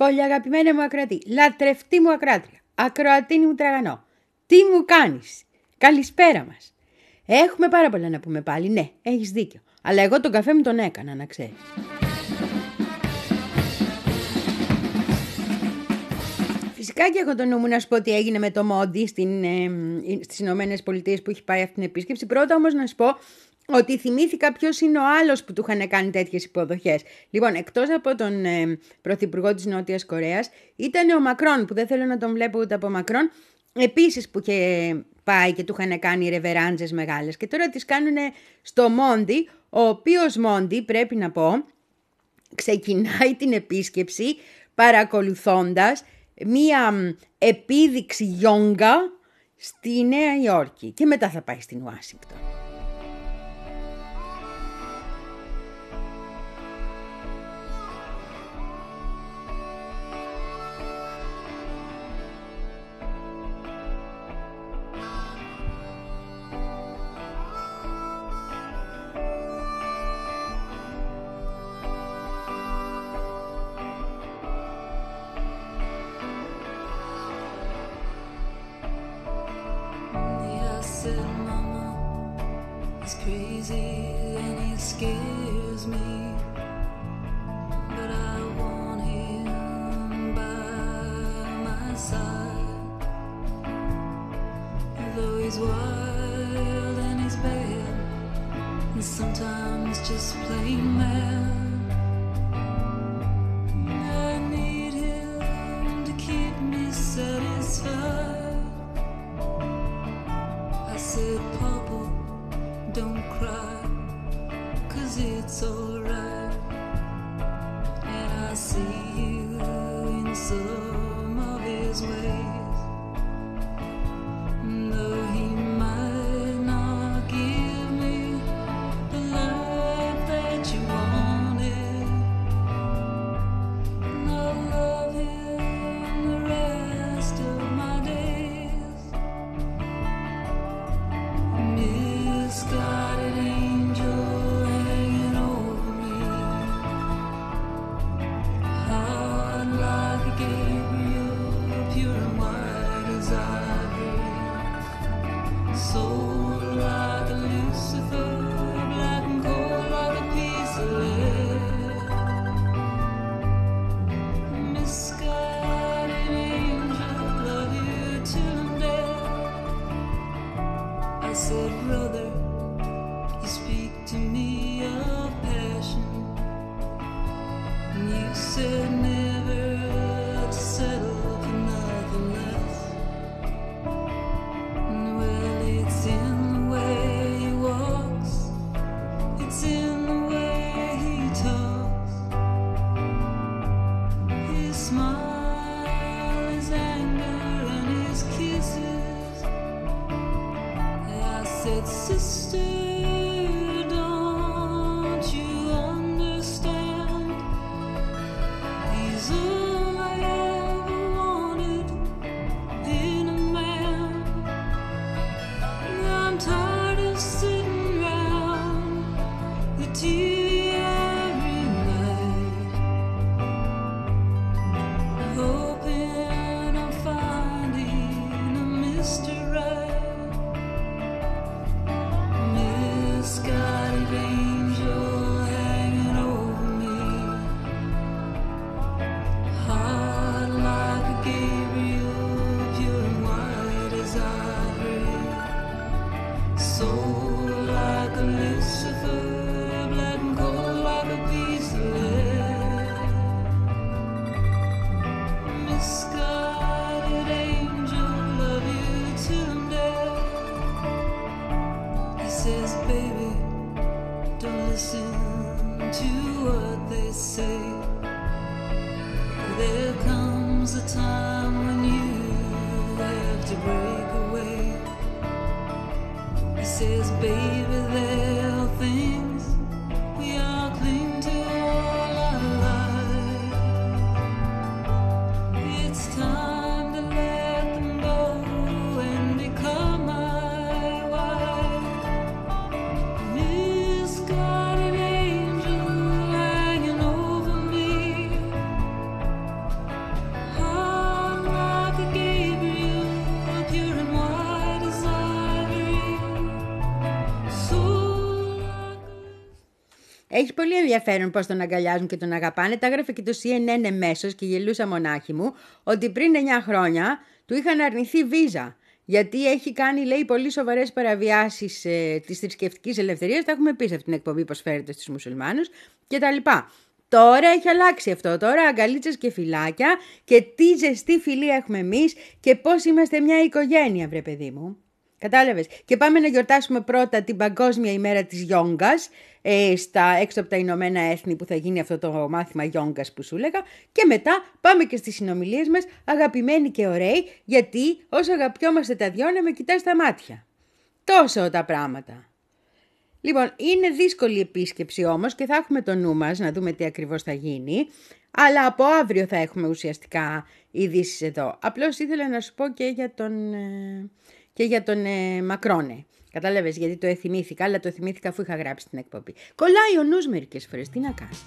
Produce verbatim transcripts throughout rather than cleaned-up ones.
Πολύ αγαπημένα μου ακροατή, λατρευτή μου ακροάτρια, ακροατίνη μου τραγανό. Τι μου κάνεις? Καλησπέρα μας. Έχουμε πάρα πολλά να πούμε πάλι, ναι, έχεις δίκιο. Αλλά εγώ τον καφέ μου τον έκανα, να ξέρεις. Φυσικά και έχω το νου μου να σου πω τι έγινε με το Μόντι στην, ε, στις Ηνωμένες Πολιτείες που έχει πάει αυτή την επίσκεψη. Πρώτα όμως να σου πω ότι θυμήθηκα ποιος είναι ο άλλος που του είχαν κάνει τέτοιες υποδοχές. Λοιπόν, εκτός από τον ε, πρωθυπουργό της Νότιας Κορέας, ήταν ο Μακρόν, που δεν θέλω να τον βλέπω ούτε από Μακρόν, επίσης που είχε πάει και του είχαν κάνει ρεβεράντζες μεγάλες. Και τώρα τις κάνουν στο Μόντι, ο οποίος Μόντι, πρέπει να πω, ξεκινάει την επίσκεψη παρακολουθώντας μία επίδειξη γιόγκα στη Νέα Υόρκη και μετά θα πάει στην Ουάσιγκτον. Έχει πολύ ενδιαφέρον πώς τον αγκαλιάζουν και τον αγαπάνε. Τα έγραφε και το σι εν εν εμέσως και γελούσα μονάχη μου ότι πριν εννιά χρόνια του είχαν αρνηθεί βίζα. Γιατί έχει κάνει, λέει, πολύ σοβαρές παραβιάσεις ε, της θρησκευτικής ελευθερίας. Τα έχουμε πει σε αυτήν την εκπομπή πώς φέρεται στους μουσουλμάνους κτλ. Τώρα έχει αλλάξει αυτό. Τώρα αγκαλίτσες και φυλάκια και τι ζεστή φιλία έχουμε εμείς και πώς είμαστε μια οικογένεια, βρε παιδί μου. Κατάλαβες. Και πάμε να γιορτάσουμε πρώτα την Παγκόσμια ημέρα της Γιόγκας ε, στα, έξω από τα Ηνωμένα Έθνη που θα γίνει αυτό το μάθημα Γιόγκας που σου έλεγα. Και μετά πάμε και στις συνομιλίες μας αγαπημένοι και ωραίοι, γιατί όσο αγαπιόμαστε τα δυο να με κοιτάς στα μάτια. Τόσο τα πράγματα. Λοιπόν, είναι δύσκολη επίσκεψη όμως και θα έχουμε το νου μας να δούμε τι ακριβώς θα γίνει. Αλλά από αύριο θα έχουμε ουσιαστικά ειδήσεις εδώ. Απλώς ήθελα να σου πω και για τον... Ε, και για τον ε, Μακρόνε. Κατάλαβες, γιατί το εθυμήθηκα, αλλά το εθυμήθηκα αφού είχα γράψει την εκπομπή. Κολλάει ο νους μερικές φορές, τι να κάνεις.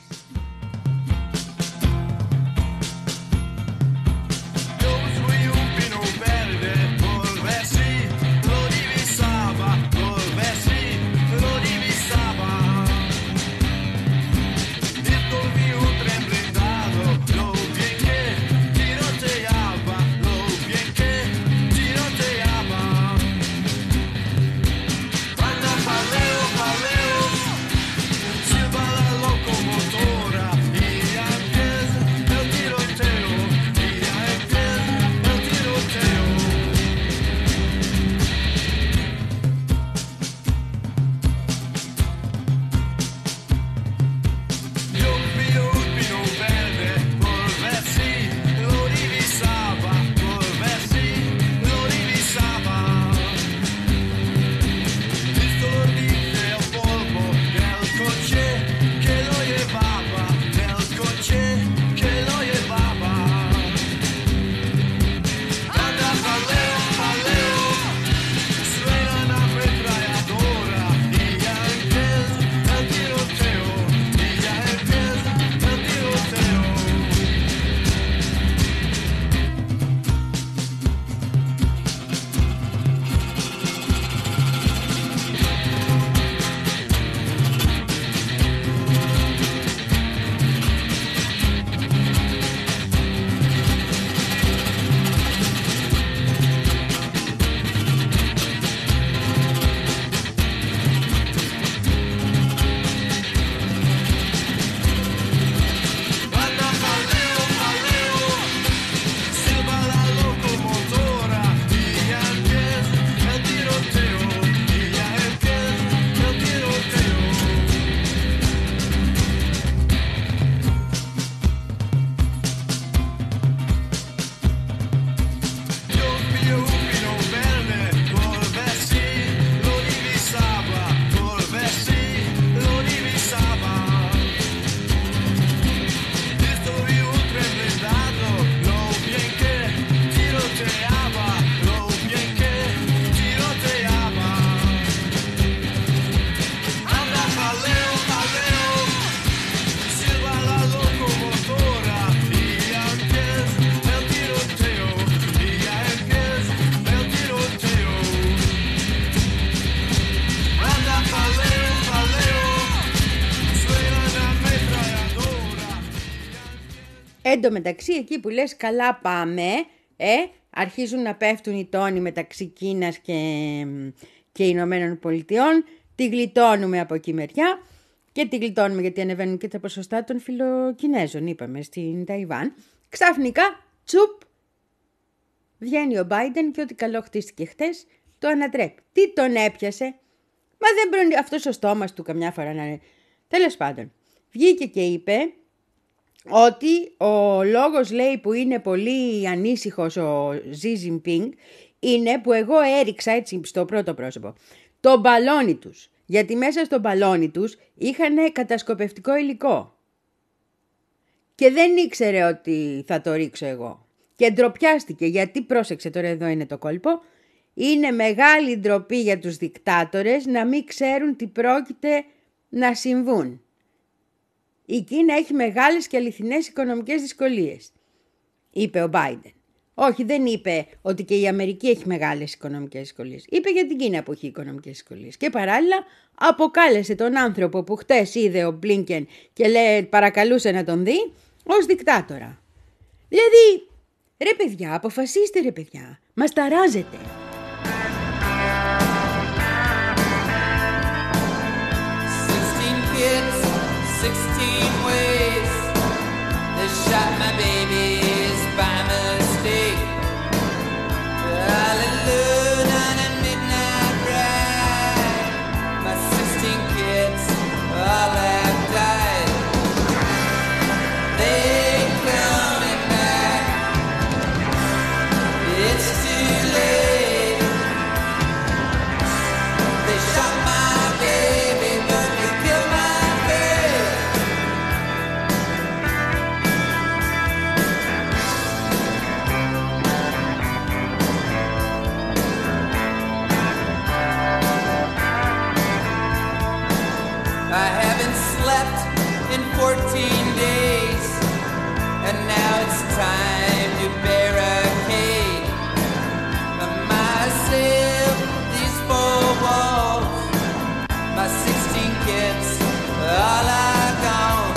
Εν τω μεταξύ, εκεί που λες καλά πάμε, ε, αρχίζουν να πέφτουν οι τόνοι μεταξύ Κίνας και, και Ηνωμένων Πολιτειών, τη γλιτώνουμε από εκεί μεριά και τη γλιτώνουμε γιατί ανεβαίνουν και τα ποσοστά των φιλοκινέζων, είπαμε, στην Ταϊβάν. Ξαφνικά, τσουπ, βγαίνει ο Μπάιντεν και ό,τι καλό χτίστηκε χτες, το ανατρέπει. Τι τον έπιασε? Μα δεν πρέπει αυτός ο στόμας του καμιά φορά να είναι. Τέλος πάντων, βγήκε και είπε ότι ο λόγος, λέει, που είναι πολύ ανήσυχος ο Ζι Τζινπίνγκ είναι που εγώ έριξα έτσι στο πρώτο πρόσωπο το μπαλόνι τους, γιατί μέσα στο μπαλόνι τους είχαν κατασκοπευτικό υλικό και δεν ήξερε ότι θα το ρίξω εγώ και ντροπιάστηκε, γιατί πρόσεξε τώρα, εδώ είναι το κόλπο, είναι μεγάλη ντροπή για τους δικτάτορες να μην ξέρουν τι πρόκειται να συμβούν. Η Κίνα έχει μεγάλες και αληθινές οικονομικές δυσκολίες, είπε ο Μπάιντεν. Όχι, δεν είπε ότι και η Αμερική έχει μεγάλες οικονομικές δυσκολίες. Είπε για την Κίνα που έχει οικονομικές δυσκολίες. Και παράλληλα αποκάλεσε τον άνθρωπο που χτες είδε ο Μπλίνκεν και λέει, παρακαλούσε να τον δει, ως δικτάτορα. Δηλαδή, ρε παιδιά, αποφασίστε ρε παιδιά, μας ταράζετε. Sixteen kids, sixteen ways. They shot my babies by mistake. Hallelujah on a midnight ride. My sixteen kids all have died. They ain't coming back. It's too late. They shot my baby, but they killed my baby. I haven't slept in fourteen days, and now it's time to barricade myself these four walls. My sixteen kids, all are gone.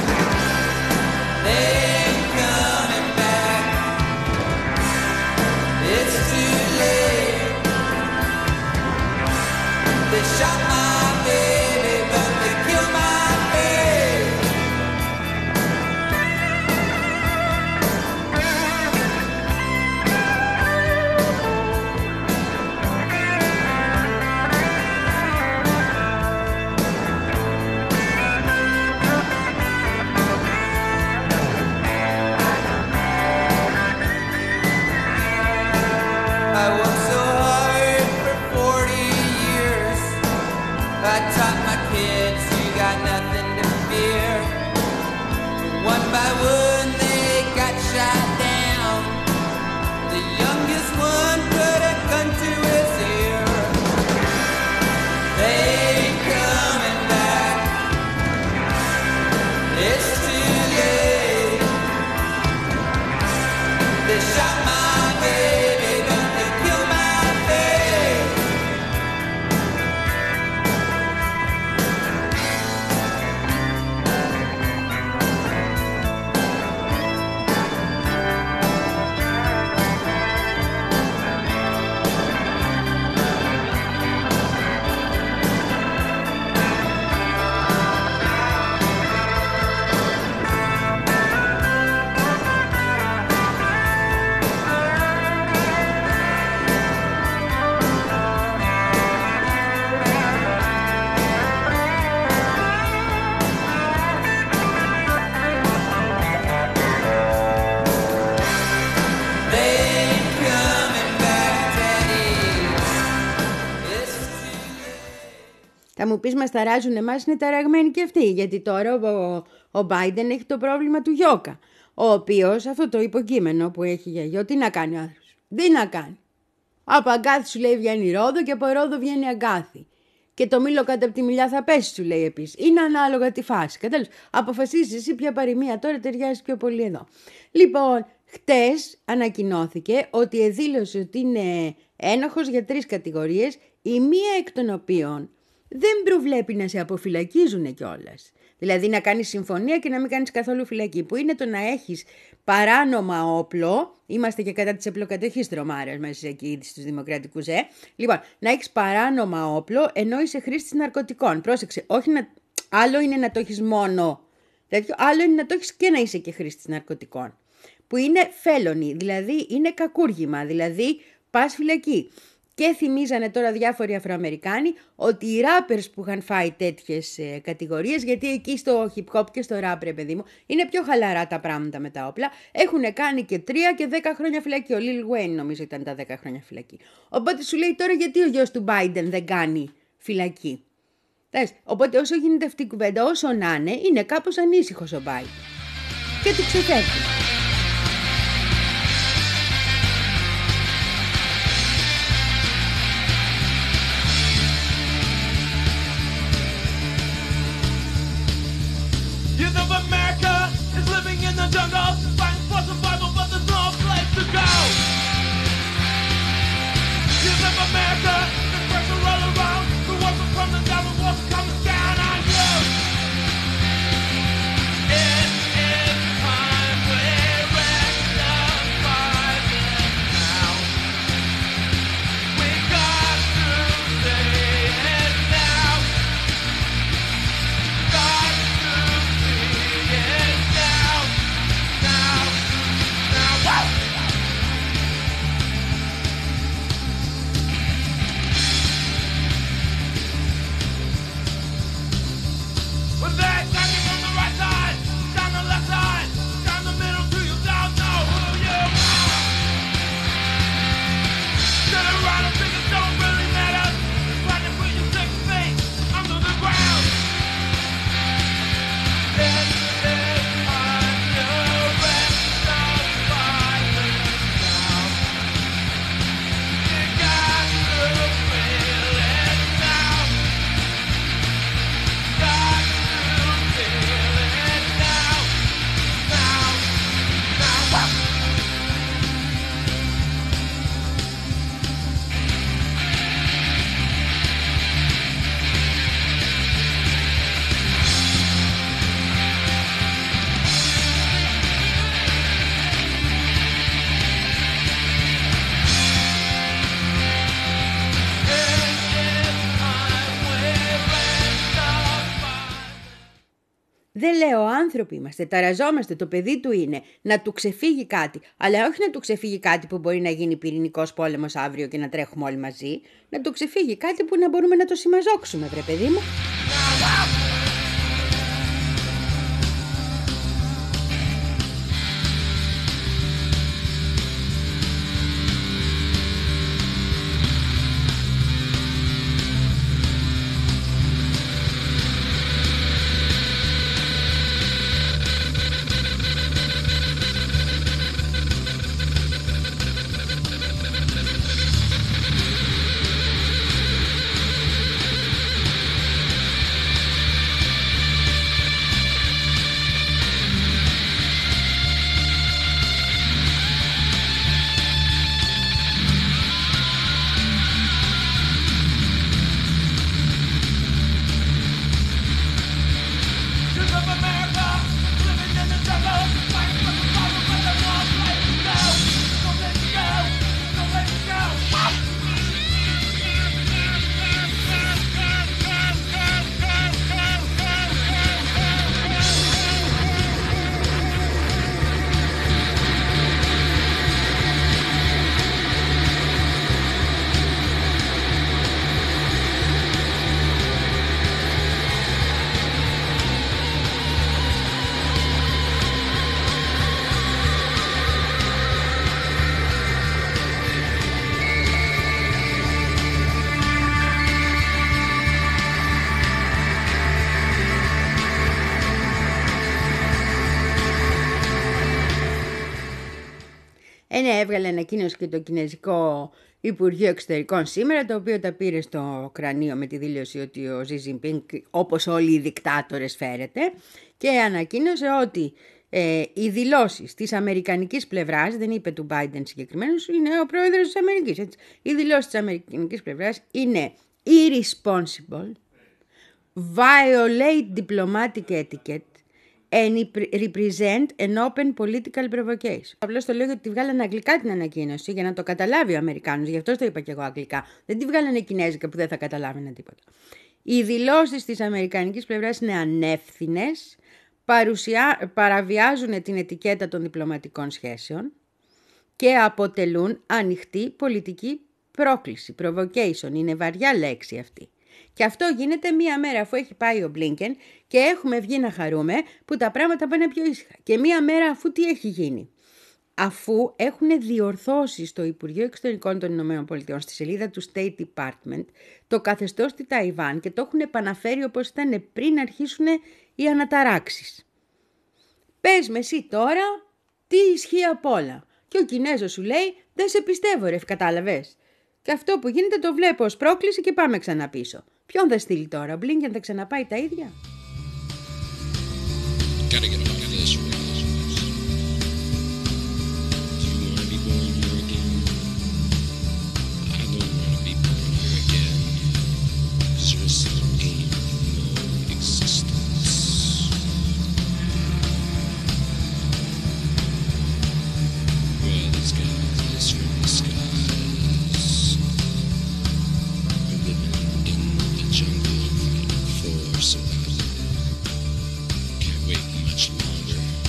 They ain't coming back. It's too late. They shot my baby, but they killed my baby. I worked so hard for forty years. I taught my kids you got nothing to fear. One by one they got shot down. The youngest one put a gun to his ear. They ain't coming back. It's too late. They shot my baby, but they killed my baby. They ain't coming back, Daddy. It's too late. Θα μου πεις, μας ταράζουν εμάς, είναι ταραγμένοι και αυτοί, γιατί τώρα ο, ο Biden έχει το πρόβλημα του Γιώκα, ο οποίος αυτό το υποκείμενο που έχει για γιο, τι να κάνει ο άνθρωπος, τι να κάνει. Από Αγκάθη σου λέει βγαίνει Ρόδο και από Ρόδο βγαίνει Αγκάθη. Και το μήλο κάτω από τη μιλιά θα πέσει, σου λέει επίσης. Είναι ανάλογα τη φάση. Κατάλαβες. Αποφασίζεις εσύ ποια παροιμία τώρα ταιριάζει πιο πολύ εδώ. Λοιπόν, χτες ανακοινώθηκε ότι εδήλωσε ότι είναι ένοχος για τρεις κατηγορίες, η μία εκ των οποίων δεν προβλέπει να σε αποφυλακίζουν κιόλας. Δηλαδή να κάνεις συμφωνία και να μην κάνεις καθόλου φυλακή, που είναι το να έχεις παράνομα όπλο. Είμαστε και κατά της απλοκατοχής τρομάρας μέσα εκεί στους δημοκρατικούς, ε. Λοιπόν, να έχεις παράνομα όπλο ενώ είσαι χρήστης ναρκωτικών. Πρόσεξε, όχι να... άλλο είναι να το έχεις μόνο τέτοιο, άλλο είναι να το έχεις και να είσαι και χρήστης ναρκωτικών. Που είναι felony, δηλαδή είναι κακούργημα, δηλαδή πας φυλακή. Και θυμίζανε τώρα διάφοροι Αφροαμερικάνοι ότι οι rappers που είχαν φάει τέτοιες ε, κατηγορίες, γιατί εκεί στο hip hop και στο rap, ρε παιδί μου, είναι πιο χαλαρά τα πράγματα με τα όπλα, έχουν κάνει και τρία και δέκα χρόνια φυλακή. Ο Lil Wayne νομίζω ήταν τα δέκα χρόνια φυλακή. Οπότε σου λέει τώρα γιατί ο γιος του Biden δεν κάνει φυλακή. Θες, οπότε όσο γίνεται αυτή η κουβέντα, όσο να είναι, είναι κάπως ανήσυχος ο Biden. Και του ξεφεύγει. You know America is living in the jungle, fighting for survival, but there's no place to go. Δεν λέω άνθρωποι είμαστε, ταραζόμαστε, το παιδί του είναι, να του ξεφύγει κάτι. Αλλά όχι να του ξεφύγει κάτι που μπορεί να γίνει πυρηνικός πόλεμος αύριο και να τρέχουμε όλοι μαζί. Να του ξεφύγει κάτι που να μπορούμε να το συμμαζόξουμε, βρε παιδί μου. Ε, ναι, έβγαλε ανακοίνωση και το Κινέζικο Υπουργείο Εξωτερικών σήμερα, το οποίο τα πήρε στο κρανίο με τη δήλωση ότι ο Ζι Τζινπίνγκ, όπως όλοι οι δικτάτορες, φέρεται, και ανακοίνωσε ότι ε, οι δηλώσεις της αμερικανικής πλευράς, δεν είπε του Biden συγκεκριμένως, είναι ο πρόεδρος της Αμερικής, έτσι. Οι δηλώσεις της αμερικανικής πλευράς είναι irresponsible, violate diplomatic etiquette and represent an open political provocation. Απλώς το λέω γιατί τη βγάλανε αγγλικά την ανακοίνωση για να το καταλάβει ο Αμερικάνος, γι' αυτό το είπα και εγώ αγγλικά. Δεν τη βγάλανε κινέζικα που δεν θα καταλάβαινε τίποτα. Οι δηλώσεις της αμερικανικής πλευράς είναι ανεύθυνες, παρουσιά, παραβιάζουν την ετικέτα των διπλωματικών σχέσεων και αποτελούν ανοιχτή πολιτική πρόκληση. Provocation είναι βαριά λέξη αυτή. Και αυτό γίνεται μία μέρα αφού έχει πάει ο Μπλίνκεν και έχουμε βγει να χαρούμε που τα πράγματα πάνε πιο ήσυχα. Και μία μέρα αφού τι έχει γίνει. Αφού έχουν διορθώσει στο Υπουργείο Εξωτερικών των Ηνωμένων Πολιτειών, στη σελίδα του State Department, το καθεστώς στη Ταϊβάν και το έχουν επαναφέρει όπως ήταν πριν αρχίσουν οι αναταράξεις. Πες με εσύ τώρα τι ισχύει απ' όλα. Και ο Κινέζος σου λέει δεν σε πιστεύω ρε, κατάλαβες. Και αυτό που γίνεται το βλέπω ως πρόκληση και πάμε ξανά πίσω. Ποιον θα στείλει τώρα, ο Μπλίνκεν θα ξαναπάει τα ίδια. Can't wait much longer.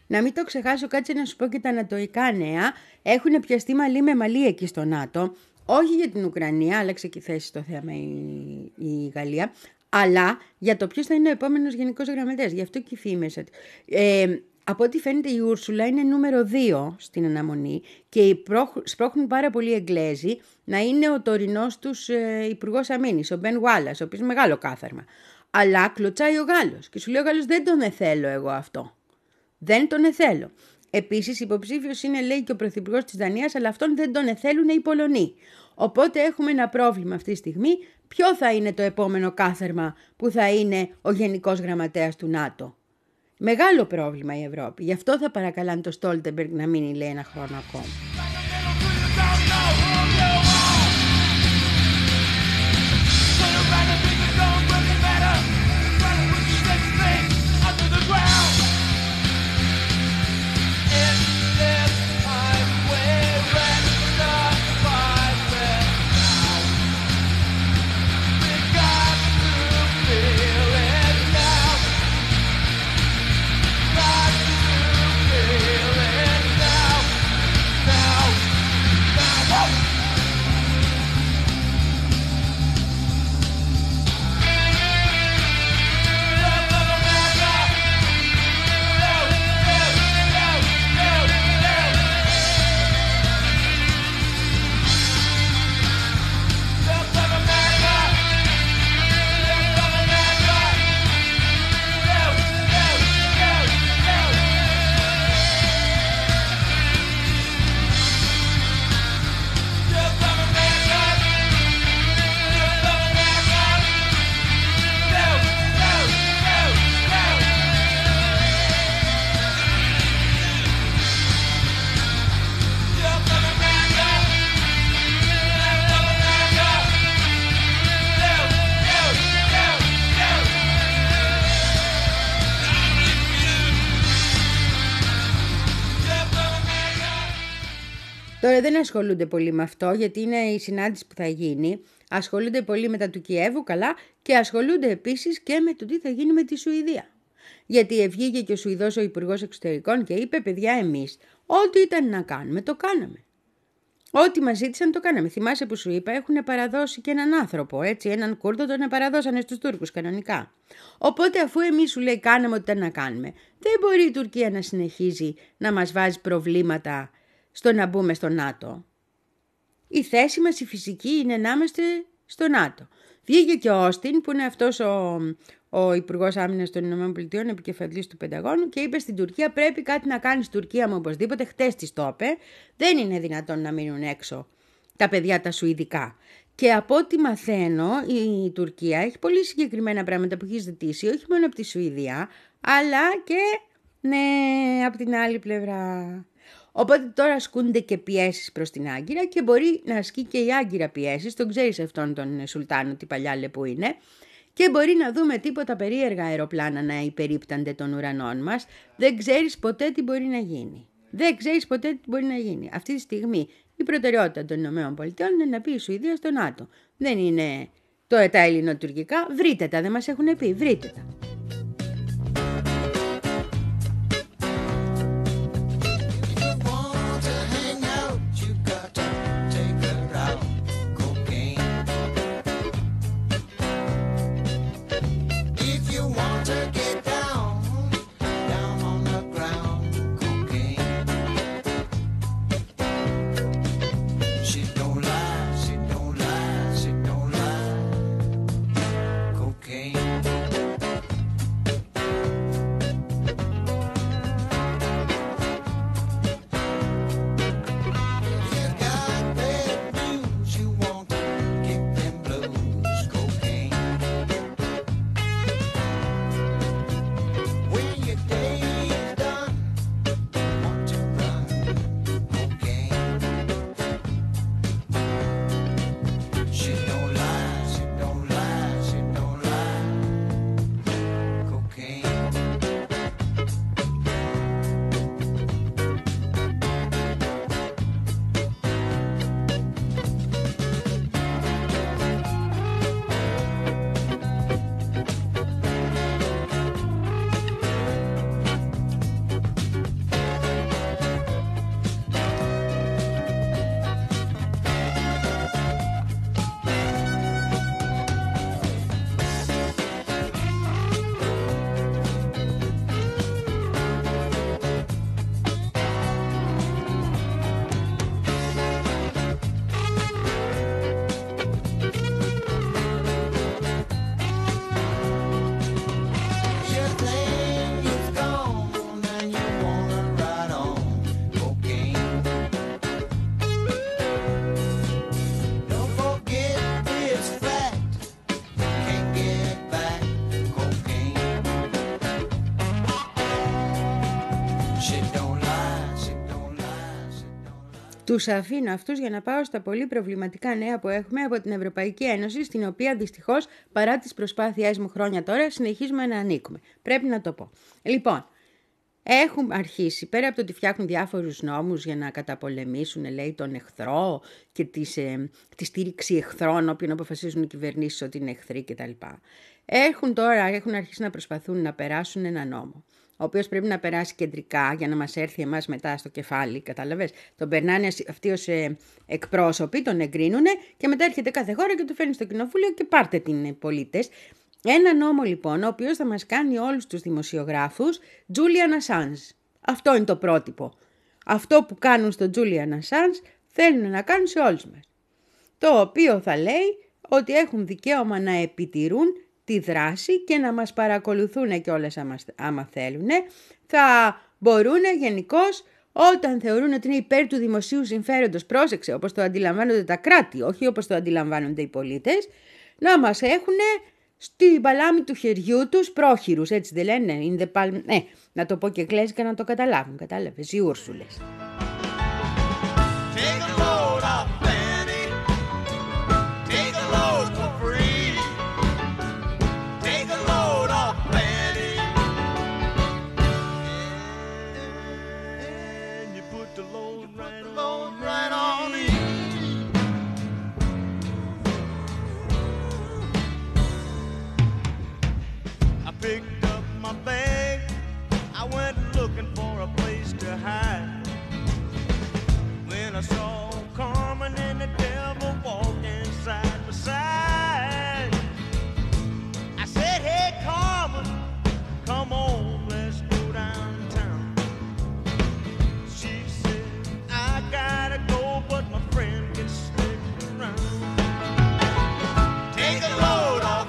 Να μην το ξεχάσω, κάτσε να σου πω και τα ανατοϊκά νέα. Έχουν πιαστεί μαλλί με μαλλί εκεί στο ΝΑΤΟ. Όχι για την Ουκρανία, άλλαξε και η θέση στο θέμα η, η Γαλλία. Αλλά για το ποιος θα είναι ο επόμενος γενικός γραμματέας. Γι' αυτό και οι φήμες. Ε, από ό,τι φαίνεται η Ούρσουλα είναι νούμερο δύο στην αναμονή και σπρώχνουν πάρα πολλοί Εγγλέζοι να είναι ο τωρινός τους ε, υπουργός αμήνης, ο Μπεν Γουάλλας, ο οποίος είναι μεγάλο κάθαρμα. Αλλά κλωτσάει ο Γάλλος και σου λέει ο Γάλλος δεν τον εθέλω εγώ αυτό. Δεν τον εθέλω. Επίσης υποψήφιος είναι λέει και ο πρωθυπουργός της Δανίας, αλλά αυτόν δεν τον εθέλουν οι Πολωνοί. Οπότε έχουμε ένα πρόβλημα αυτή τη στιγμή. Ποιο θα είναι το επόμενο κάθαρμα που θα είναι ο γενικός γραμματέας του ΝΑΤΟ. Μεγάλο πρόβλημα η Ευρώπη. Γι' αυτό θα παρακαλάνε το Στόλτεμπεργκ να μείνει λέει ένα χρόνο ακόμα. Τώρα δεν ασχολούνται πολύ με αυτό γιατί είναι η συνάντηση που θα γίνει. Ασχολούνται πολύ με τα του Κιέβου, καλά, και ασχολούνται επίσης και με το τι θα γίνει με τη Σουηδία. Γιατί βγήκε και ο Σουηδός ο Υπουργός Εξωτερικών και είπε: παιδιά, εμείς ό,τι ήταν να κάνουμε, το κάναμε. Ό,τι μας ζήτησαν το κάναμε. Θυμάσαι που σου είπα, έχουν παραδώσει και έναν άνθρωπο, έτσι, έναν Κούρδο τον παραδώσανε στους Τούρκους κανονικά. Οπότε αφού εμείς σου λέει κάναμε ό,τι ήταν να κάνουμε, δεν μπορεί η Τουρκία να συνεχίζει να μας βάζει προβλήματα στο να μπούμε στο ΝΑΤΟ. Η θέση μας η φυσική είναι να είμαστε στο ΝΑΤΟ. Βγήκε και ο Όστιν που είναι αυτός ο, ο Υπουργός Άμυνας των ΗΠΑ, επικεφαλής του Πενταγώνου, και είπε στην Τουρκία πρέπει κάτι να κάνει στην Τουρκία μου οπωσδήποτε. Χτες της το είπε, δεν είναι δυνατόν να μείνουν έξω τα παιδιά τα Σουηδικά. Και από ό,τι μαθαίνω η Τουρκία έχει πολύ συγκεκριμένα πράγματα που έχει ζητήσει, όχι μόνο από τη Σουηδία, αλλά και ναι, από την άλλη πλευρά. Οπότε τώρα ασκούνται και πιέσεις προς την Άγκυρα και μπορεί να ασκεί και η Άγκυρα πιέσεις, τον ξέρεις αυτόν τον Σουλτάνο, τι παλιά που είναι, και μπορεί να δούμε τίποτα περίεργα αεροπλάνα να υπερίπτανται των ουρανών μας. Δεν ξέρεις ποτέ τι μπορεί να γίνει. Δεν ξέρεις ποτέ τι μπορεί να γίνει. Αυτή τη στιγμή η προτεραιότητα των ΗΠΑ είναι να πει η Σουηδία στο ΝΑΤΟ. Δεν είναι το τα ελληνοτουρκικά. Βρείτε τα, δεν μας έχουν πει. Βρείτε τα. Τους αφήνω αυτούς για να πάω στα πολύ προβληματικά νέα που έχουμε από την Ευρωπαϊκή Ένωση, στην οποία δυστυχώς, παρά τις προσπάθειές μου χρόνια τώρα, συνεχίζουμε να ανήκουμε. Πρέπει να το πω. Λοιπόν, έχουν αρχίσει, πέρα από το ότι φτιάχνουν διάφορους νόμους για να καταπολεμήσουν, λέει, τον εχθρό και τις, ε, τη στήριξη εχθρών, όποιον αποφασίζουν οι κυβερνήσεις ότι είναι εχθροί κτλ. Έχουν τώρα, έχουν αρχίσει να προσπαθούν να περάσουν ένα νόμο, ο οποίος πρέπει να περάσει κεντρικά για να μας έρθει εμάς μετά στο κεφάλι, κατάλαβες. Τον περνάνε αυτοί ως ε, εκπρόσωποι, τον εγκρίνουν και μετά έρχεται κάθε χώρα και το φέρνει στο κοινοβούλιο και πάρτε την ε, πολίτες. Ένα νόμο λοιπόν, ο οποίος θα μας κάνει όλους τους δημοσιογράφους Julian Assange. Αυτό είναι το πρότυπο. Αυτό που κάνουν στο Julian Assange θέλουν να κάνουν σε όλους μας. Το οποίο θα λέει ότι έχουν δικαίωμα να επιτηρούν τη δράση και να μας παρακολουθούν κιόλας άμα, άμα θέλουν. Θα μπορούν γενικώς, όταν θεωρούν ότι είναι υπέρ του δημοσίου συμφέροντος, πρόσεξε, όπως το αντιλαμβάνονται τα κράτη, όχι όπως το αντιλαμβάνονται οι πολίτες, να μας έχουν στην παλάμη του χεριού τους πρόχειρους, έτσι δεν λένε, in the palm... ε, να το πω και εγγλέζικα να το καταλάβουν, κατάλαβες, οι Ούρσουλες. Picked up my bag, I went looking for a place to hide. When I saw Carmen and the devil walking side by side, I said, hey Carmen, come on, let's go downtown. She said, I gotta go, but my friend can stick around. Take a load off.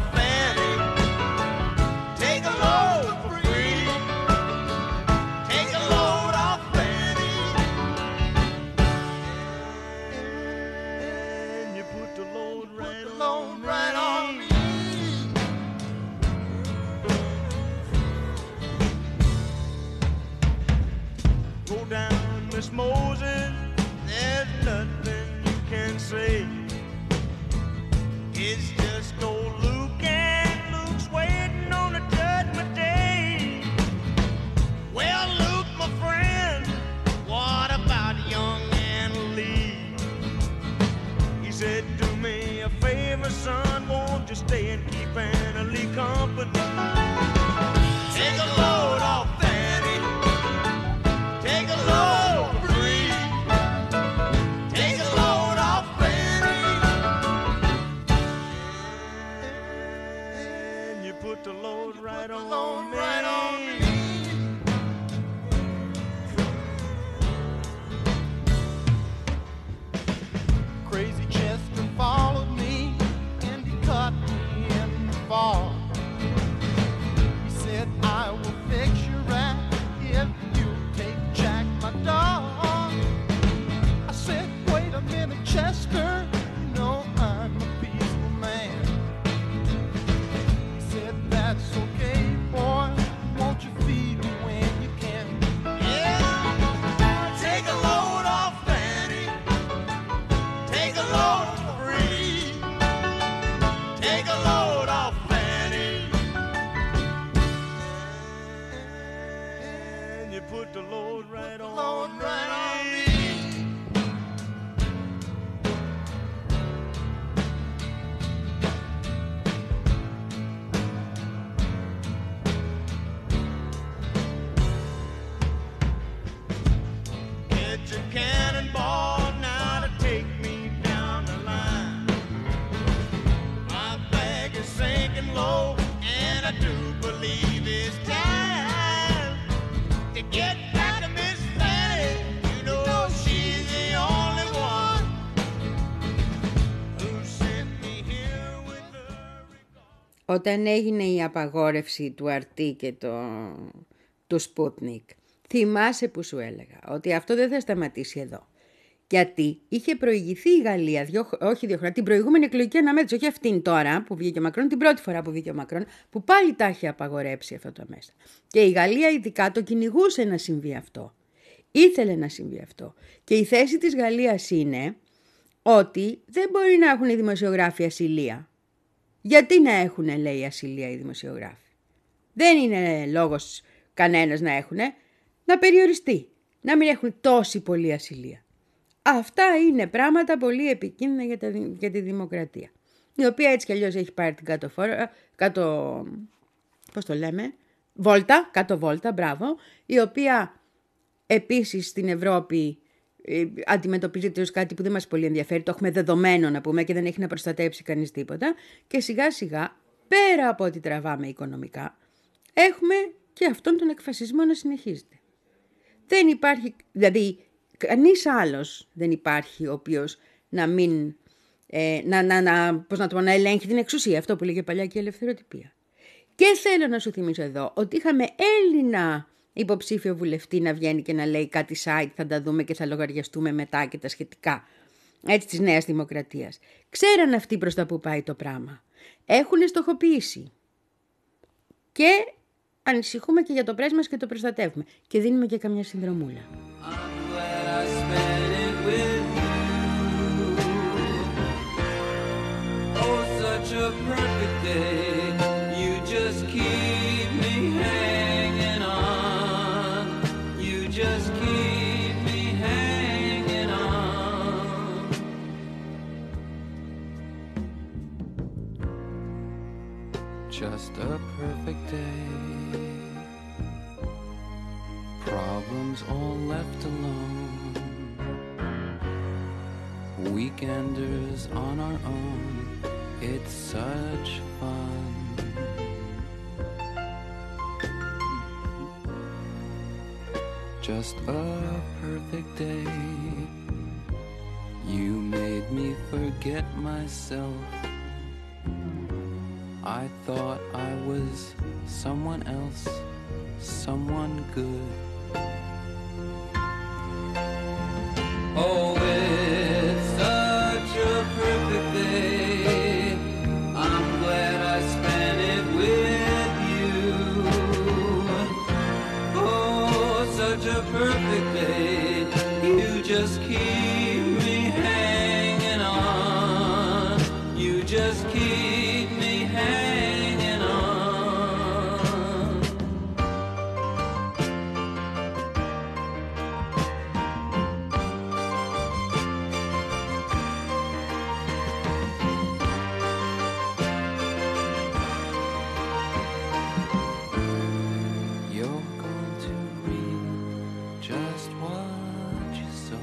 Miss Moses, there's nothing you can say. It's just old Luke, and Luke's waiting on a judgment day. Well, Luke, my friend, what about young Anna Lee? He said, do me a favor, son, won't you stay and keep Anna Lee company? Take a load off Fanny, take a load. Put the load right on, load me. Right on me. Crazy Chester followed me and he caught me in the fall. He said, I will fix your rat if you take Jack, my dog. I said, wait a minute, Chester, you know I'm a peaceful man. That's okay, boy, won't you feed me when you can? Yeah, take a load off Fanny, take a load free, take a load off Fanny, and you put the load right on, load right on me. Cannonball now to take me down the line. My bag is sinking low, and I do believe it's time to get back to Miss Fanny. You know she's the only one who sent me here with her. Όταν έγινε η απαγόρευση του Αρτί και το, του Σπούτνικ, θυμάσαι που σου έλεγα ότι αυτό δεν θα σταματήσει εδώ. Γιατί είχε προηγηθεί η Γαλλία, δυο, όχι δύο χρόνια, την προηγούμενη εκλογική αναμέτρηση, όχι αυτήν τώρα που βγήκε ο Μακρόν, την πρώτη φορά που βγήκε ο Μακρόν, που πάλι τα είχε απαγορέψει αυτό το μέσα. Και η Γαλλία ειδικά το κυνηγούσε να συμβεί αυτό. Ήθελε να συμβεί αυτό. Και η θέση της Γαλλίας είναι ότι δεν μπορεί να έχουν οι δημοσιογράφοι ασυλία. Γιατί να έχουν, λέει, ασυλία οι δημοσιογράφοι? Δεν είναι λόγος κανένας να έχουν, να περιοριστεί, να μην έχουν τόση πολλή ασυλία. Αυτά είναι πράγματα πολύ επικίνδυνα για, τα, για τη δημοκρατία, η οποία έτσι κι αλλιώς έχει πάρει την κάτω, φόρα, κάτω, πώς το λέμε, βόλτα, κάτω βόλτα, μπράβο, η οποία επίσης στην Ευρώπη ε, αντιμετωπίζεται ως κάτι που δεν μας πολύ ενδιαφέρει, το έχουμε δεδομένο να πούμε και δεν έχει να προστατέψει κανείς τίποτα, και σιγά σιγά, πέρα από ότι τραβάμε οικονομικά, έχουμε και αυτόν τον εκφασισμό να συνεχίζεται. Δεν υπάρχει, δηλαδή κανείς άλλος δεν υπάρχει ο οποίος να μην, ε, να, να, να, πώς να, το πω, να ελέγχει την εξουσία, αυτό που λέγε παλιά και η ελευθεροτυπία. Και θέλω να σου θυμίσω εδώ ότι είχαμε Έλληνα υποψήφιο βουλευτή να βγαίνει και να λέει κάτι site, θα τα δούμε και θα λογαριαστούμε μετά και τα σχετικά, έτσι, της Νέας Δημοκρατίας. Ξέραν αυτοί προς τα που πάει το πράγμα. Έχουν στοχοποιήσει. Και ανησυχούμε και για το πρέσβη μας και το προστατεύουμε. Και δίνουμε και καμιά συνδρομούλα. Just a perfect day. Problems all left alone. Weekenders on our own. It's such fun. Just a perfect day. You made me forget myself. I thought I was someone else, someone good. Oh, it's such a perfect day. I'm glad I spent it with you. Oh, such a perfect day. You just keep me hanging on. You just keep me hanging on. You're going to read just what you sow.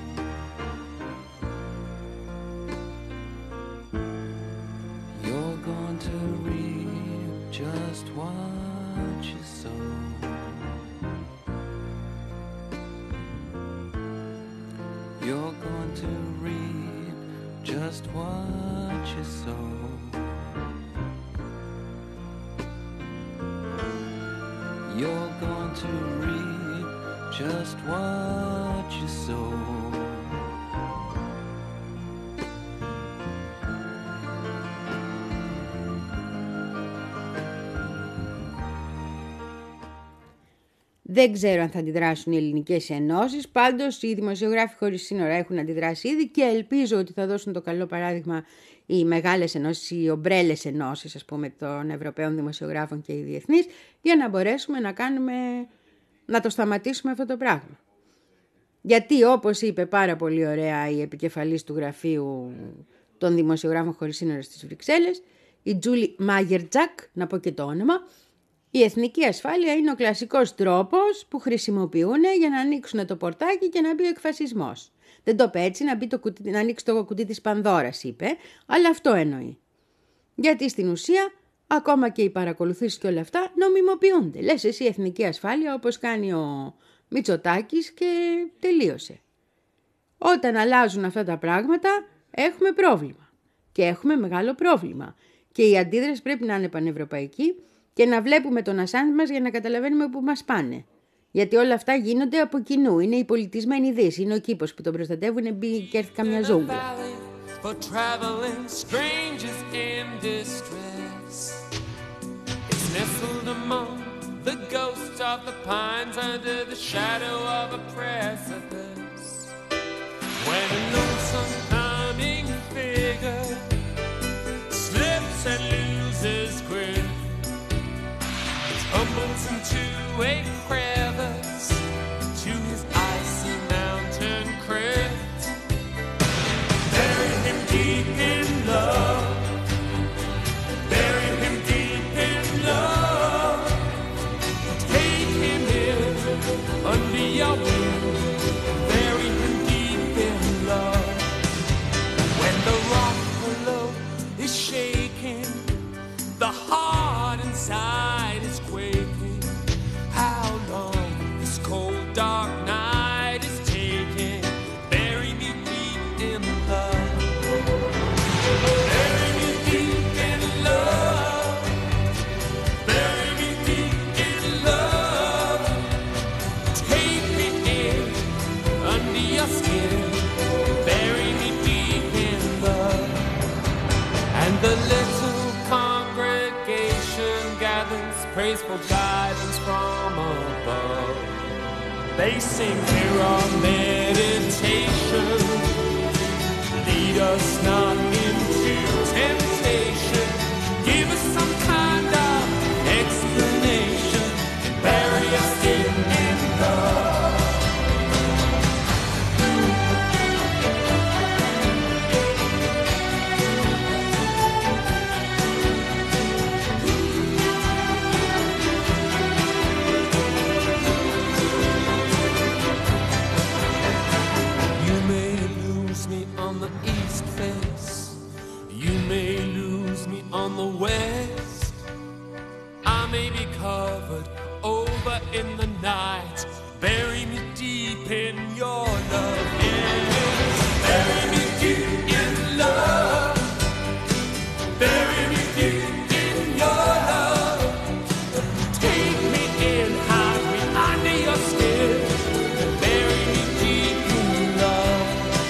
You're going to reap just what you sow. You're going to reap just what you sow. You're going to reap just what you sow. Δεν ξέρω αν θα αντιδράσουν οι ελληνικές ενώσεις, πάντως οι δημοσιογράφοι χωρίς σύνορα έχουν αντιδράσει ήδη και ελπίζω ότι θα δώσουν το καλό παράδειγμα οι μεγάλες ενώσεις, οι ομπρέλες ενώσεις, ας πούμε, των Ευρωπαίων δημοσιογράφων και οι διεθνείς, για να μπορέσουμε να κάνουμε, να το σταματήσουμε αυτό το πράγμα. Γιατί, όπως είπε πάρα πολύ ωραία η επικεφαλής του γραφείου των δημοσιογράφων χωρίς σύνορα στις Βρυξέλλες, η Τζούλι Μάγερτζακ, να πω και το όνομα, η εθνική ασφάλεια είναι ο κλασικός τρόπος που χρησιμοποιούν για να ανοίξουν το πορτάκι και να μπει ο εκφασισμός. Δεν το είπε έτσι, να, μπει το κουτί, να ανοίξει το κουτί της Πανδώρας, είπε, αλλά αυτό εννοεί. Γιατί στην ουσία, ακόμα και οι παρακολουθήσεις και όλα αυτά νομιμοποιούνται. Λες εσύ εθνική ασφάλεια, όπως κάνει ο Μητσοτάκης, και τελείωσε. Όταν αλλάζουν αυτά τα πράγματα, έχουμε πρόβλημα. Και έχουμε μεγάλο πρόβλημα. Και η αντίδραση πρέπει να είναι πανευρωπαϊκή και να βλέπουμε τον Ασάντ μας για να καταλαβαίνουμε που μας πάνε. Γιατί όλα αυτά γίνονται από κοινού. Είναι η πολιτισμένη Δύση. Είναι ο κήπος που τον προστατεύουν, μπει και έρθει καμιά ζούγκλα. Nestled among the ghosts looked off the pines under the shadow of a precipice, when a lonesome coming figure slips and loses grip, tumbles into a crevice to his icy mountain crypt. Bury him deep in love, bury him deep in love, take him in under your wing, bury him deep in love. When the rock below is shaking, the heart inside is quaking. How long this cold dark night is taking? Bury me deep in love, bury me deep in love, bury me deep in love, take me in under your skin, bury me deep in love. And the little congregation gathers praiseful guidance from above. They sing here our meditation, lead us not into temptation, give us some kind of explanation, bury us deep in love. You may lose me on the east face, you may lose me on the west, I may be covered over in the night, bury me deep in your love, yes. Bury me deep in love, bury me deep in your love, take me in, hide me under your skin, bury me deep in love,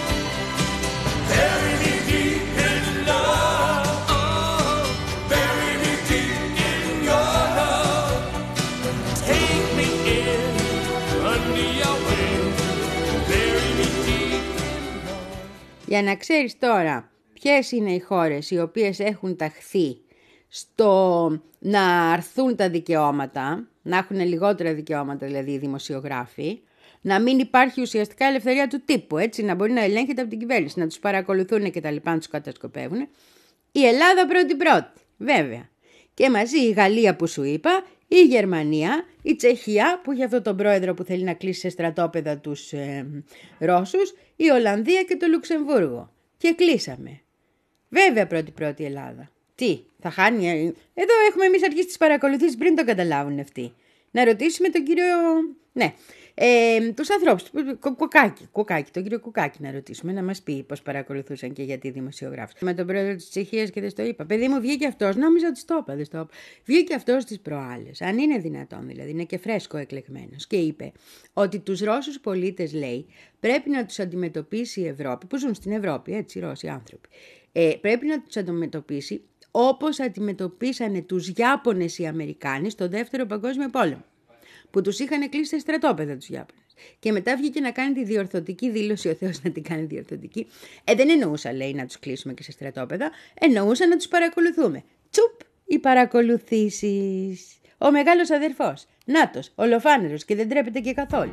bury me deep in love, oh, bury me deep in your love, take me in under your wing, bury me deep in love. Για να ξέρεις τώρα ποιες είναι οι χώρες οι οποίες έχουν ταχθεί στο να αρθούν τα δικαιώματα, να έχουν λιγότερα δικαιώματα δηλαδή οι δημοσιογράφοι, να μην υπάρχει ουσιαστικά ελευθερία του τύπου, έτσι, να μπορεί να ελέγχεται από την κυβέρνηση, να τους παρακολουθούν και τα λοιπά, να τους κατασκοπεύουν. Η Ελλάδα πρώτη-πρώτη, βέβαια. Και μαζί η Γαλλία που σου είπα, η Γερμανία, η Τσεχία που έχει αυτόν τον πρόεδρο που θέλει να κλείσει σε στρατόπεδα τους ε, Ρώσους, η Ολλανδία και το Λουξεμβούργο. Και κλείσαμε. Βέβαια πρώτη-πρώτη η Ελλάδα. Τι, θα χάνει... Εδώ έχουμε εμείς αρχίσει τις παρακολουθήσεις πριν το καταλάβουν αυτοί. Να ρωτήσουμε τον κύριο... Ναι, ε, τους ανθρώπους, Κουκάκι, Κουκάκι, τον κύριο Κουκάκι να ρωτήσουμε, να μας πει πώς παρακολουθούσαν και γιατί δημοσιογράφους. Με τον πρόεδρο της Τσεχίας και δεν στο είπα. Παιδί μου, βγήκε αυτός, νόμιζα ότι στο είπα, δεν στο είπα. Βγήκε αυτός τις προάλλες, αν είναι δυνατόν δηλαδή, είναι και φρέσκο εκλεγμένος και είπε ότι τους Ρώσους πολίτες, λέει, πρέπει να τους αντιμετωπίσει η Ευρώπη, που ζουν στην Ευρώπη, έτσι, οι Ρώσοι άνθρωποι, ε, πρέπει να τους αντιμετωπίσει όπως αντιμετωπίσανε τους Ιάπωνες οι Αμερικάνοι στο Δεύτερο Παγκόσμιο Πόλεμο, που τους είχαν κλείσει σε στρατόπεδα τους Ιάπωνες. Και μετά βγήκε να κάνει τη διορθωτική δήλωση, ο Θεός να την κάνει διορθωτική. Ε, δεν εννοούσα, λέει, να τους κλείσουμε και σε στρατόπεδα, εννοούσα να τους παρακολουθούμε. Τσουπ, οι παρακολουθήσεις. Ο μεγάλος αδερφός, νάτος, ολοφάνερος και δεν τρέπεται και καθόλου.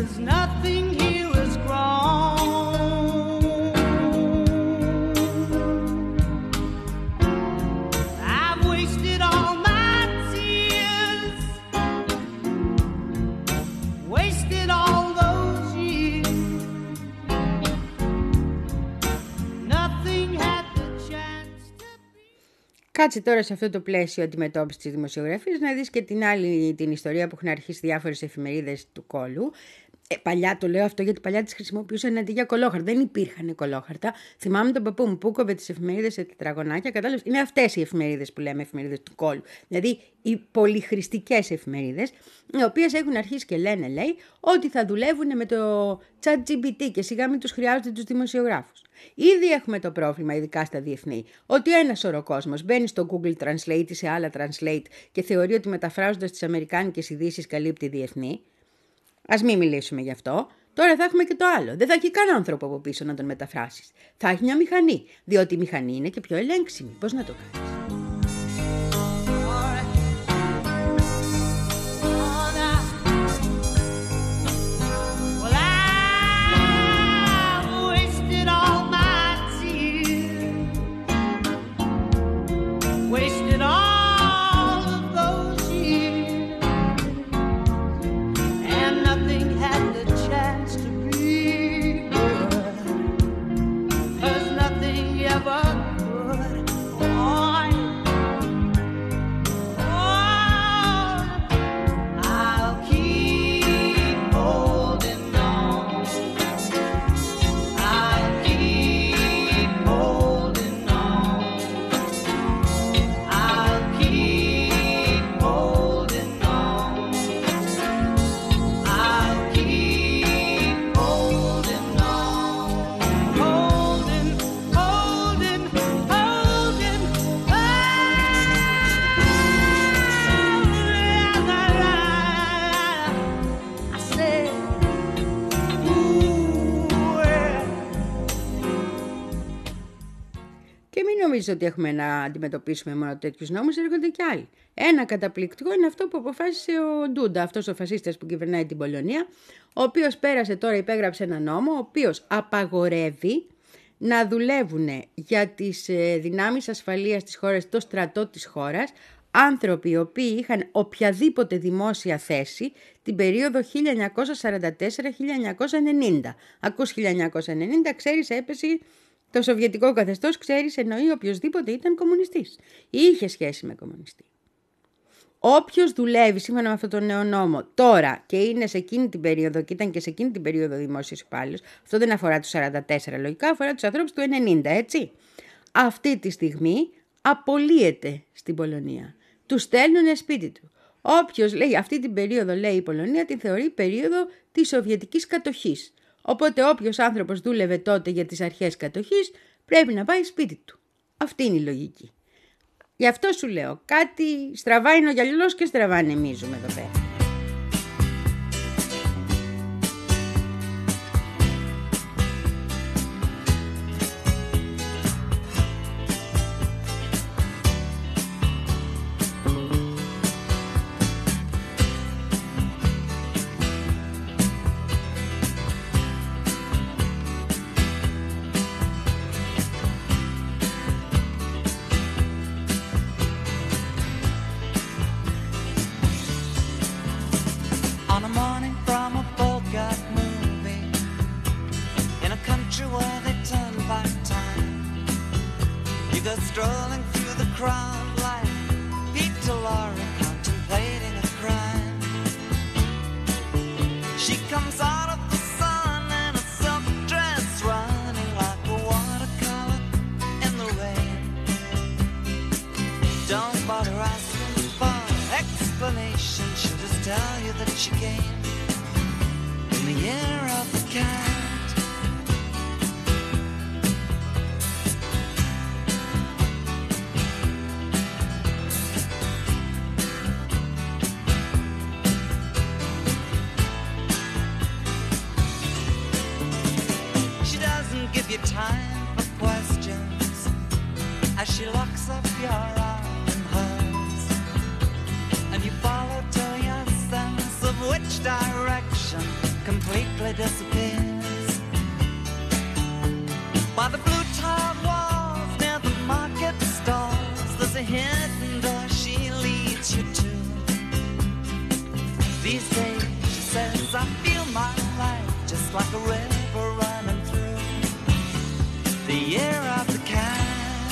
'cause nothing here is grown. I've wasted all my tears, wasted all those years. Nothing had the chance to be. Κάτσε τώρα σε αυτό το πλαίσιο αντιμετώπιση της δημοσιογραφίας να δεις και την άλλη την ιστορία που έχουν αρχίσει διάφορες εφημερίδες του κόλου. Ε, παλιά το λέω αυτό γιατί παλιά τις χρησιμοποιούσαν αντί για κολόχαρτα. Δεν υπήρχαν κολόχαρτα. Θυμάμαι τον παππού μου που κόβε τις εφημερίδες σε τετραγωνάκια. Κατάλαβες, είναι αυτές οι εφημερίδες που λέμε εφημερίδες του κόλου. Δηλαδή οι πολυχρηστικές εφημερίδες, οι οποίες έχουν αρχίσει και λένε, λέει, ότι θα δουλεύουν με το ChatGPT και σιγά μην τους χρειάζονται τους δημοσιογράφους. Ήδη έχουμε το πρόβλημα, ειδικά στα διεθνή, ότι ένα σωρό κόσμος μπαίνει στο Google Translate ή σε άλλα Translate και θεωρεί ότι μεταφράζοντας τις αμερικάνικες ειδήσεις καλύπτει διεθνή. Ας μην μιλήσουμε γι' αυτό. Τώρα θα έχουμε και το άλλο. Δεν θα έχει καν άνθρωπο από πίσω να τον μεταφράσεις. Θα έχει μια μηχανή, διότι η μηχανή είναι και πιο ελέγξιμη. Πώς να το κάνεις? Νομίζω ότι έχουμε να αντιμετωπίσουμε μόνο τέτοιους νόμους, έρχονται κι άλλοι. Ένα καταπληκτικό είναι αυτό που αποφάσισε ο Ντούντα, αυτός ο φασίστας που κυβερνάει την Πολωνία, ο οποίος πέρασε τώρα, υπέγραψε ένα νόμο, ο οποίος απαγορεύει να δουλεύουν για τις δυνάμεις ασφαλείας της χώρας, το στρατό της χώρας, άνθρωποι οι οποίοι είχαν οποιαδήποτε δημόσια θέση την περίοδο χίλια εννιακόσια σαράντα τέσσερα με χίλια εννιακόσια ενενήντα. Ακούς χίλια εννιακόσια ενενήντα, ξέρεις, έπεσε το σοβιετικό καθεστώς, ξέρεις, εννοεί οποιοσδήποτε ήταν κομμουνιστής ή είχε σχέση με κομμουνιστή. Όποιος δουλεύει σύμφωνα με αυτόν τον νέο νόμο τώρα και είναι σε εκείνη την περίοδο και ήταν και σε εκείνη την περίοδο δημόσιος υπάλληλος, αυτό δεν αφορά τους σαράντα τέσσερα λογικά, αφορά τους ανθρώπους του ενενήντα, έτσι. Αυτή τη στιγμή απολύεται στην Πολωνία. Του στέλνουν σπίτι του. Όποιος λέει αυτή την περίοδο, λέει η Πολωνία, την θεωρεί περίοδο της σοβιετικής κατοχής. Οπότε όποιος άνθρωπος δούλευε τότε για τις αρχές κατοχής πρέπει να πάει σπίτι του. Αυτή είναι η λογική. Γι' αυτό σου λέω, κάτι στραβάει ο γυαλιός και στραβάνε εμίζουμε εδώ πέρα. Strolling through the crowd like Pete Laura contemplating a crime. She comes out of the sun in a silk dress, running like a watercolor in the rain. Don't bother asking for explanation, she'll just tell you that she came in the year of the cat. Your time for questions as she locks up your arm in hers, and you follow to your sense of which direction complete slowly disappears. By the blue tiled walls near the market stalls, there's a hidden door she leads you to. These days, she says, I feel my life just like a river running through the year of the cat.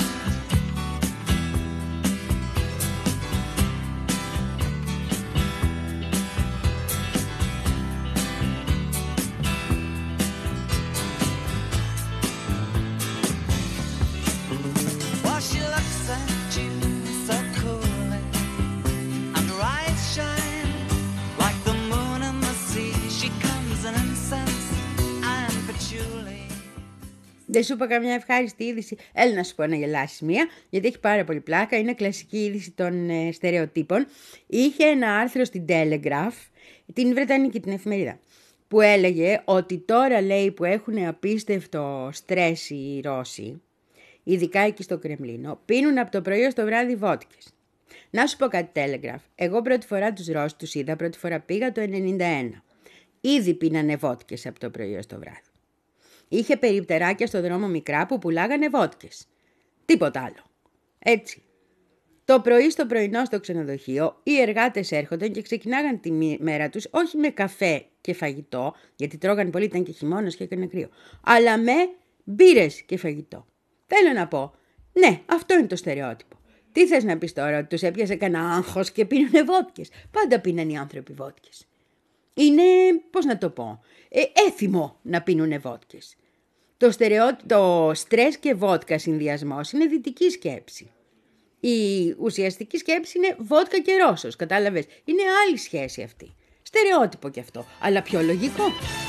While she looks at you so coolly, and her eyes shine like the moon in the sea. She comes in incense and patchouli. Δεν σου είπα καμιά ευχάριστη είδηση. Έλα να σου πω να γελάσεις μία, γιατί έχει πάρα πολύ πλάκα. Είναι κλασική είδηση των ε, στερεοτύπων. Είχε ένα άρθρο στην Telegraph, την Βρετανική, την εφημερίδα, που έλεγε ότι τώρα, λέει, που έχουν απίστευτο στρες οι Ρώσοι, ειδικά εκεί στο Κρεμλίνο, πίνουν από το πρωί στο βράδυ βότκες. Να σου πω κάτι, Telegraph. Εγώ πρώτη φορά τους Ρώσους τους είδα, πρώτη φορά πήγα το ενενήντα ένα. Ήδη πίνανε βότκες από το πρωί στο βράδυ. Είχε περιπτεράκια στο δρόμο μικρά που πουλάγανε βότκες. Τίποτα άλλο. Έτσι. Το πρωί στο πρωινό στο ξενοδοχείο, οι εργάτες έρχονταν και ξεκινάγαν τη μέρα τους όχι με καφέ και φαγητό, γιατί τρώγαν πολύ, ήταν και χειμώνας και έκανε κρύο, αλλά με μπύρες και φαγητό. Θέλω να πω, ναι, αυτό είναι το στερεότυπο. Τι θες να πεις τώρα, ότι τους έπιασε κανένα άγχος και πίνουνε βότκες? Πάντα πίναν οι άνθρωποι βότκες. Είναι, πώς να το πω, ε, έθιμο να πίνουνε βότκες. Το, στερεό, το στρες και βότκα συνδυασμός είναι δυτική σκέψη. Η ουσιαστική σκέψη είναι βότκα και Ρώσος, κατάλαβες. Είναι άλλη σχέση αυτή. Στερεότυπο κι αυτό, αλλά πιο λογικό.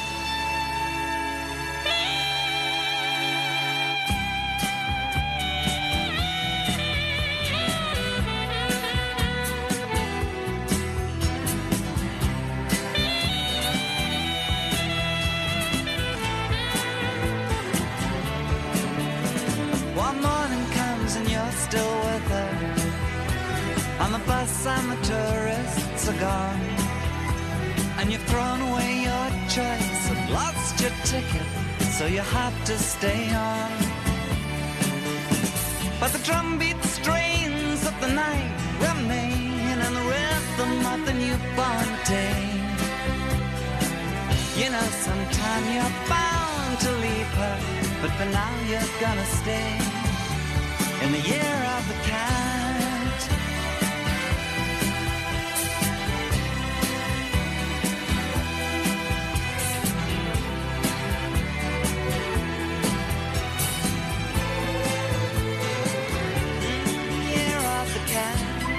Still with her. On the bus and the tourists are gone, and you've thrown away your choice and lost your ticket, so you have to stay on. But the drumbeat strains of the night remain in the rhythm of the newborn day. You know, sometime you're bound to leave her, but for now you're gonna stay in the year of the cat. Year of the cat.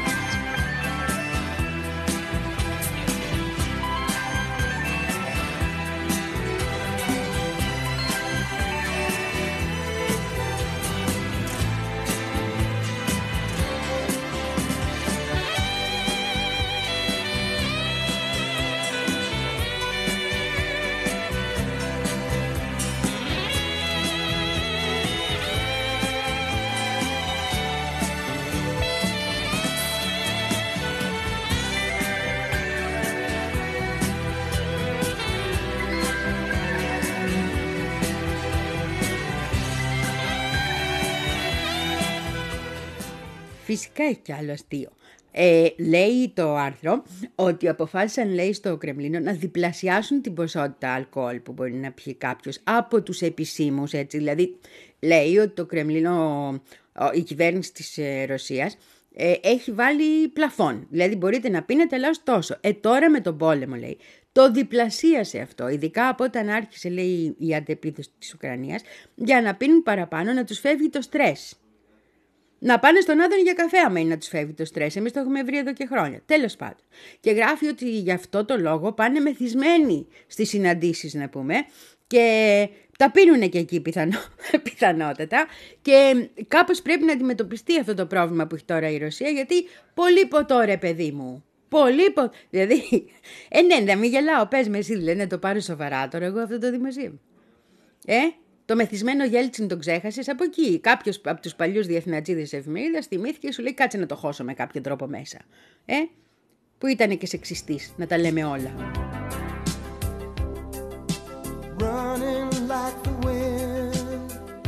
Φυσικά έχει κι άλλο αστείο. Ε, λέει το άρθρο ότι αποφάσισαν, λέει, στο Κρεμλίνο να διπλασιάσουν την ποσότητα αλκοόλ που μπορεί να πιει κάποιος από τους επισήμους, έτσι. Δηλαδή, λέει ότι το Κρεμλίνο, η κυβέρνηση της ε, Ρωσίας, ε, έχει βάλει πλαφόν. Δηλαδή, μπορείτε να πίνετε, αλλά ως τόσο. Ε, τώρα με τον πόλεμο, λέει, το διπλασίασε αυτό, ειδικά από όταν άρχισε, λέει, η αντεπίθεση της Ουκρανίας, για να πίνουν παραπάνω, να τους φεύγει το στρες. Να πάνε στον Άδωνη για καφέ, άμα είναι να τους φεύγει το στρες. Εμείς το έχουμε βρει εδώ και χρόνια. Τέλος πάντων. Και γράφει ότι γι' αυτό το λόγο πάνε μεθυσμένοι στις συναντήσεις, να πούμε, και τα πίνουνε και εκεί πιθανό, πιθανότατα. Και κάπως πρέπει να αντιμετωπιστεί αυτό το πρόβλημα που έχει τώρα η Ρωσία, γιατί πολύ ποτό, ρε παιδί μου. Πολύ ποτό. Δηλαδή, ε, ναι, να μην γελάω, πες με εσύ, δηλαδή, να το πάρω σοβαρά τώρα εγώ αυτό το δημοσίευμα. Ε, το μεθυσμένο Γέλτσιν τον ξέχασες από εκεί. Κάποιος από τους παλιούς διεθνατζίδες της εφημερίδας θυμήθηκε και σου λέει κάτσε να το χώσω με κάποιο τρόπο μέσα. Ε, που ήταν και σεξιστής, να τα λέμε όλα. running like the wind.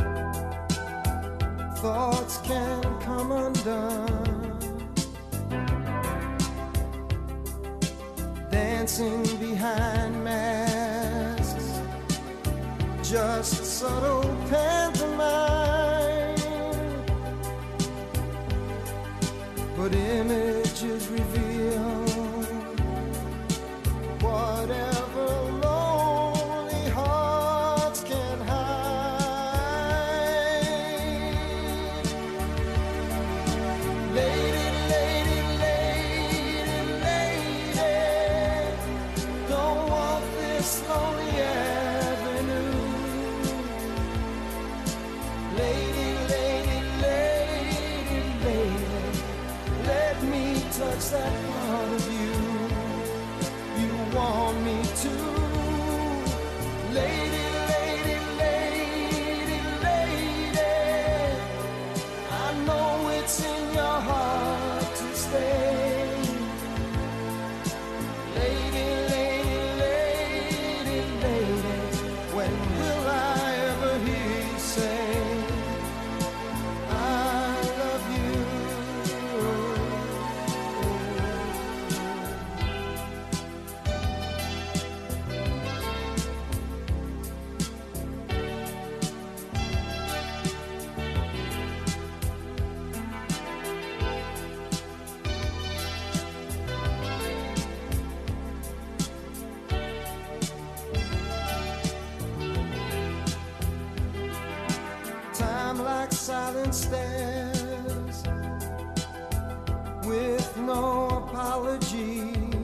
Thoughts can come undone, dancing behind masks, just subtle pantomime. But images reveal whatever lonely hearts can hide. Lady, lady, lady, lady, don't walk this lonely avenue. Lady, lady, lady, lady, let me touch that part of you you want me to. Lady, lady, lady, lady, I know it's in your heart to stay. Lady, lady, lady, lady, when will I ever hear you say I love you? Time like silent stairs with no apology,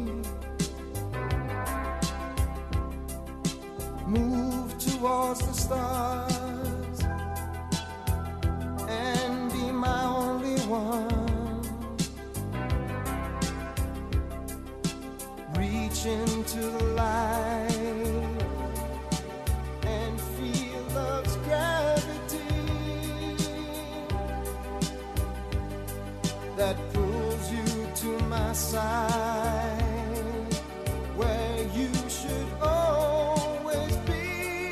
move towards the stars and be my only one. Reach into the light and feel love's gravity that pulls you to my side, where you should always be.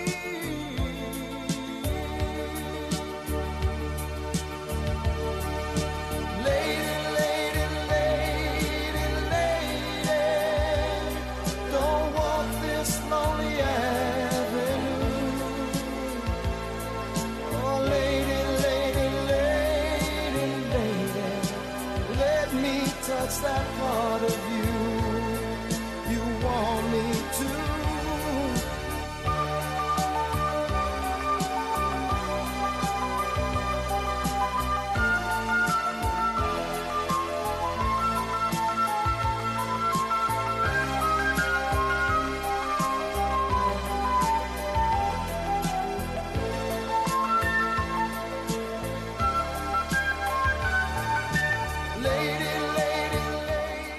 Lady, lady, lady, lady, don't walk this lonely avenue. Oh, lady, lady, lady, lady, let me touch that part of you you want me to. Lady, lady, lady.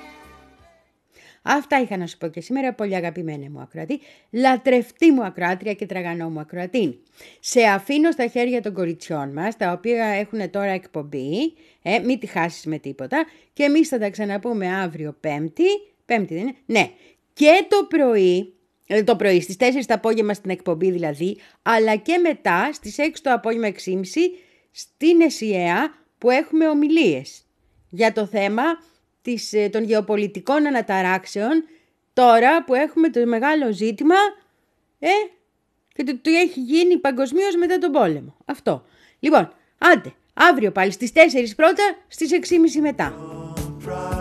Αυτά είχα να σου πω και σήμερα, πολύ αγαπημένη μου ακροατή, λατρευτή μου ακροάτρια και τραγανό μου ακροατή. Σε αφήνω στα χέρια των κοριτσιών μας, τα οποία έχουν τώρα εκπομπή, ε, μην τη χάσεις με τίποτα, και εμείς θα τα ξαναπούμε αύριο Πέμπτη, Πέμπτη δεν είναι, ναι, και το πρωί, ε, το πρωί στις τέσσερις το απόγευμα στην εκπομπή δηλαδή, αλλά και μετά στις έξι το απόγευμα έξι και μισή στην ΕΣΥΑ που έχουμε ομιλίες για το θέμα της, των γεωπολιτικών αναταράξεων, τώρα που έχουμε το μεγάλο ζήτημα ε, και το τι έχει γίνει παγκοσμίως μετά τον πόλεμο. Αυτό. Λοιπόν, άντε, αύριο πάλι στις τέσσερις πρώτα, στις έξι και μισή μετά.